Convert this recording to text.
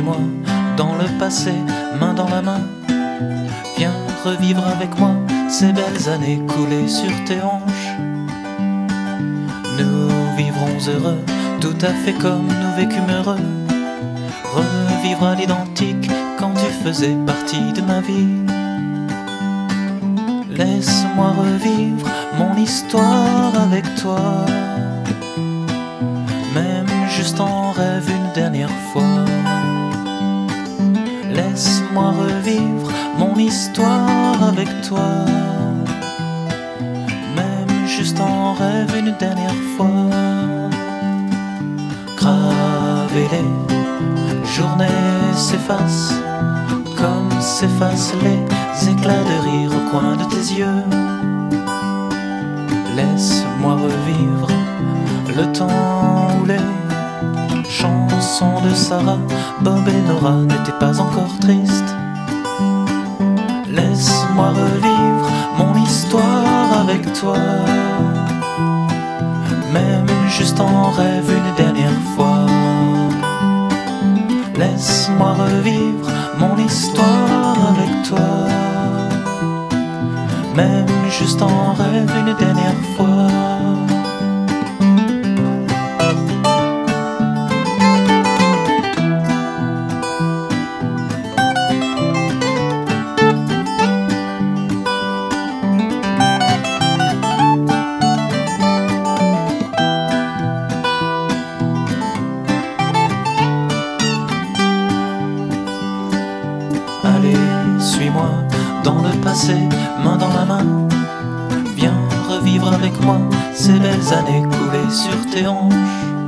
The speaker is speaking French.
suis-moi dans le passé, main dans la main. Viens revivre avec moi ces belles années coulées sur tes hanches. Nous vivrons heureux, tout à fait comme nous vécûmes heureux. Revivre à l'identique quand tu faisais partie de ma vie. Laisse-moi revivre mon histoire avec toi, même juste en rêve une dernière fois. Laisse-moi revivre mon histoire avec toi, même juste en rêve une dernière fois. Graver les journées s'effacent, comme s'effacent les éclats de rire au coin de tes yeux. Laisse-moi revivre le temps où les chansons de Sarah, Bob et Nora n'étaient pas encore tristes. Laisse-moi revivre mon histoire avec toi, même juste en rêve une dernière fois. Laisse-moi revivre mon histoire avec toi, même juste en rêve une dernière fois. Allez, suis-moi dans le passé, main dans la main. Viens revivre avec moi ces belles années coulées sur tes hanches.